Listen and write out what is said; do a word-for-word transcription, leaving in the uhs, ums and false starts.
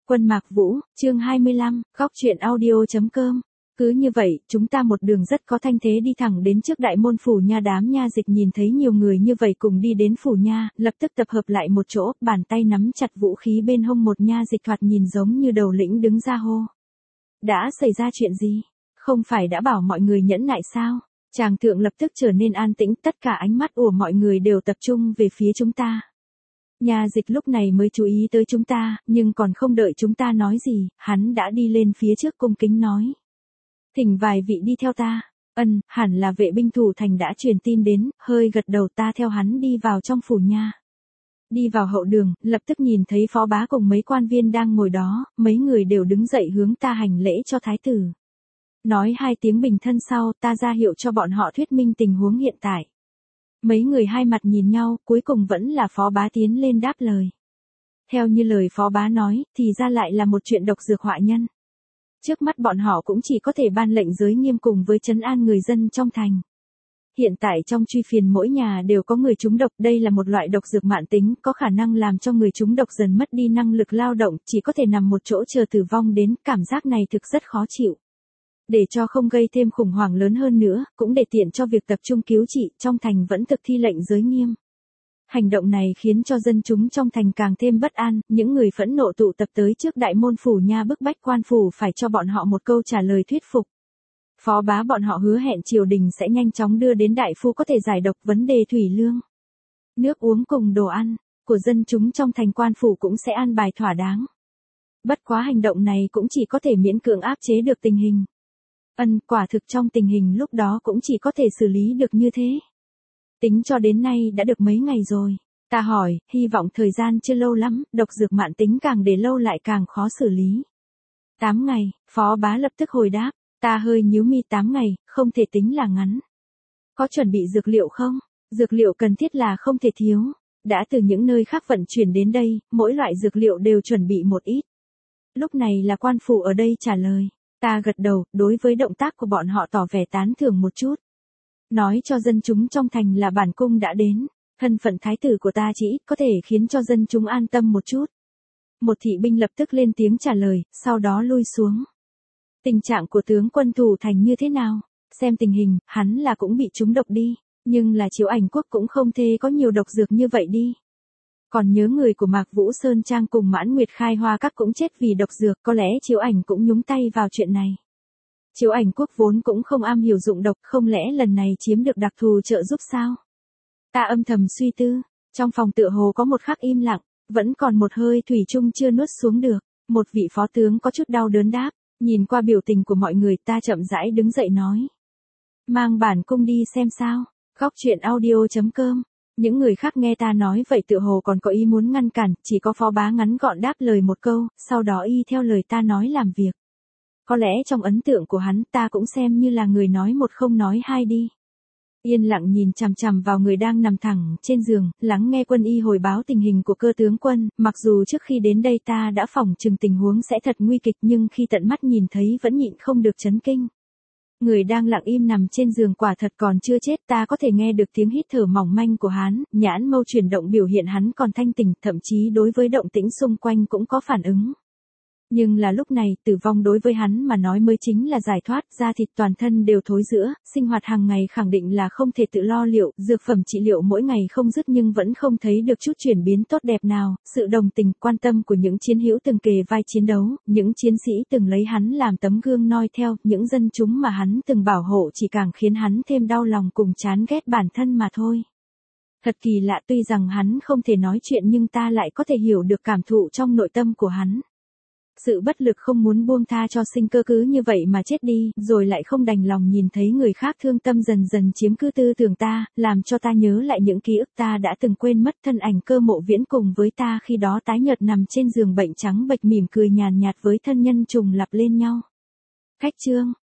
Quân Mạc Vũ, chương hai mươi lăm, góc truyện audio.com. Cứ như vậy, chúng ta một đường rất có thanh thế đi thẳng đến trước đại môn phủ nha. Đám nha dịch nhìn thấy nhiều người như vậy cùng đi đến phủ nha, lập tức tập hợp lại một chỗ, bàn tay nắm chặt vũ khí bên hông. Một nha dịch thoạt nhìn giống như đầu lĩnh đứng ra hô. Đã xảy ra chuyện gì? Không phải đã bảo mọi người nhẫn nại sao? Tràng thượng lập tức trở nên an tĩnh, tất cả ánh mắt của mọi người đều tập trung về phía chúng ta. Nha dịch lúc này mới chú ý tới chúng ta, nhưng còn không đợi chúng ta nói gì, hắn đã đi lên phía trước cung kính nói. Thỉnh vài vị đi theo ta. Ân, hẳn là vệ binh thủ thành đã truyền tin đến, hơi gật đầu. Ta theo hắn đi vào trong phủ nha. Đi vào hậu đường, lập tức nhìn thấy phó bá cùng mấy quan viên đang ngồi đó, mấy người đều đứng dậy hướng ta hành lễ cho thái tử. Nói hai tiếng bình thân sau, ta ra hiệu cho bọn họ thuyết minh tình huống hiện tại. Mấy người hai mặt nhìn nhau, cuối cùng vẫn là phó bá tiến lên đáp lời. Theo như lời phó bá nói, thì ra lại là một chuyện độc dược họa nhân. Trước mắt bọn họ cũng chỉ có thể ban lệnh giới nghiêm cùng với trấn an người dân trong thành. Hiện tại trong truy phiền mỗi nhà đều có người trúng độc, đây là một loại độc dược mãn tính, có khả năng làm cho người trúng độc dần mất đi năng lực lao động, chỉ có thể nằm một chỗ chờ tử vong đến, cảm giác này thực rất khó chịu. Để cho không gây thêm khủng hoảng lớn hơn nữa, cũng để tiện cho việc tập trung cứu trị, trong thành vẫn thực thi lệnh giới nghiêm. Hành động này khiến cho dân chúng trong thành càng thêm bất an, những người phẫn nộ tụ tập tới trước đại môn phủ nha bức bách quan phủ phải cho bọn họ một câu trả lời thuyết phục. Phó bá bọn họ hứa hẹn triều đình sẽ nhanh chóng đưa đến đại phu có thể giải độc vấn đề thủy lương. Nước uống cùng đồ ăn của dân chúng trong thành, quan phủ cũng sẽ an bài thỏa đáng. Bất quá hành động này cũng chỉ có thể miễn cưỡng áp chế được tình hình. Ân, quả thực trong tình hình lúc đó cũng chỉ có thể xử lý được như thế. Tính cho đến nay đã được mấy ngày rồi. Ta hỏi, hy vọng thời gian chưa lâu lắm, độc dược mãn tính càng để lâu lại càng khó xử lý. Tám ngày, phó bá lập tức hồi đáp. Ta hơi nhíu mi. Tám ngày, không thể tính là ngắn. Có chuẩn bị dược liệu không? Dược liệu cần thiết là không thể thiếu. Đã từ những nơi khác vận chuyển đến đây, mỗi loại dược liệu đều chuẩn bị một ít. Lúc này là quan phủ ở đây trả lời. Ta gật đầu, đối với động tác của bọn họ tỏ vẻ tán thưởng một chút. Nói cho dân chúng trong thành là bản cung đã đến, thân phận thái tử của ta chỉ có thể khiến cho dân chúng an tâm một chút. Một thị binh lập tức lên tiếng trả lời, sau đó lui xuống. Tình trạng của tướng quân thủ thành như thế nào? Xem tình hình, hắn là cũng bị trúng độc đi, nhưng là Chiếu Ảnh Quốc cũng không thể có nhiều độc dược như vậy đi. Còn nhớ người của Mạc Vũ Sơn Trang cùng Mãn Nguyệt Khai Hoa các cũng chết vì độc dược, có lẽ Chiếu Ảnh cũng nhúng tay vào chuyện này. Chiếu Ảnh Quốc vốn cũng không am hiểu dụng độc, không lẽ lần này chiếm được đặc thù trợ giúp sao? Ta âm thầm suy tư, trong phòng tựa hồ có một khắc im lặng, vẫn còn một hơi thủy chung chưa nuốt xuống được. Một vị phó tướng có chút đau đớn đáp, nhìn qua biểu tình của mọi người ta chậm rãi đứng dậy nói. Mang bản cung đi xem sao, góc truyện audio.com. Những người khác nghe ta nói vậy tựa hồ còn có ý muốn ngăn cản, chỉ có phó bá ngắn gọn đáp lời một câu, sau đó y theo lời ta nói làm việc. Có lẽ trong ấn tượng của hắn ta cũng xem như là người nói một không nói hai đi. Yên lặng nhìn chằm chằm vào người đang nằm thẳng trên giường, lắng nghe quân y hồi báo tình hình của cơ tướng quân, mặc dù trước khi đến đây ta đã phỏng chừng tình huống sẽ thật nguy kịch nhưng khi tận mắt nhìn thấy vẫn nhịn không được chấn kinh. Người đang lặng im nằm trên giường quả thật còn chưa chết, ta có thể nghe được tiếng hít thở mỏng manh của hắn, nhãn mâu chuyển động biểu hiện hắn còn thanh tỉnh, thậm chí đối với động tĩnh xung quanh cũng có phản ứng. Nhưng là lúc này, tử vong đối với hắn mà nói mới chính là giải thoát, da thịt toàn thân đều thối rữa, sinh hoạt hàng ngày khẳng định là không thể tự lo liệu, dược phẩm trị liệu mỗi ngày không dứt nhưng vẫn không thấy được chút chuyển biến tốt đẹp nào, sự đồng tình, quan tâm của những chiến hữu từng kề vai chiến đấu, những chiến sĩ từng lấy hắn làm tấm gương noi theo, những dân chúng mà hắn từng bảo hộ chỉ càng khiến hắn thêm đau lòng cùng chán ghét bản thân mà thôi. Thật kỳ lạ, tuy rằng hắn không thể nói chuyện nhưng ta lại có thể hiểu được cảm thụ trong nội tâm của hắn. Sự bất lực không muốn buông tha cho sinh cơ cứ như vậy mà chết đi, rồi lại không đành lòng nhìn thấy người khác thương tâm dần dần chiếm cứ tư tưởng ta, làm cho ta nhớ lại những ký ức ta đã từng quên mất. Thân ảnh Cơ Mộ Viễn cùng với ta khi đó tái nhợt nằm trên giường bệnh trắng bệch mỉm cười nhàn nhạt với thân nhân trùng lặp lên nhau. Khách chương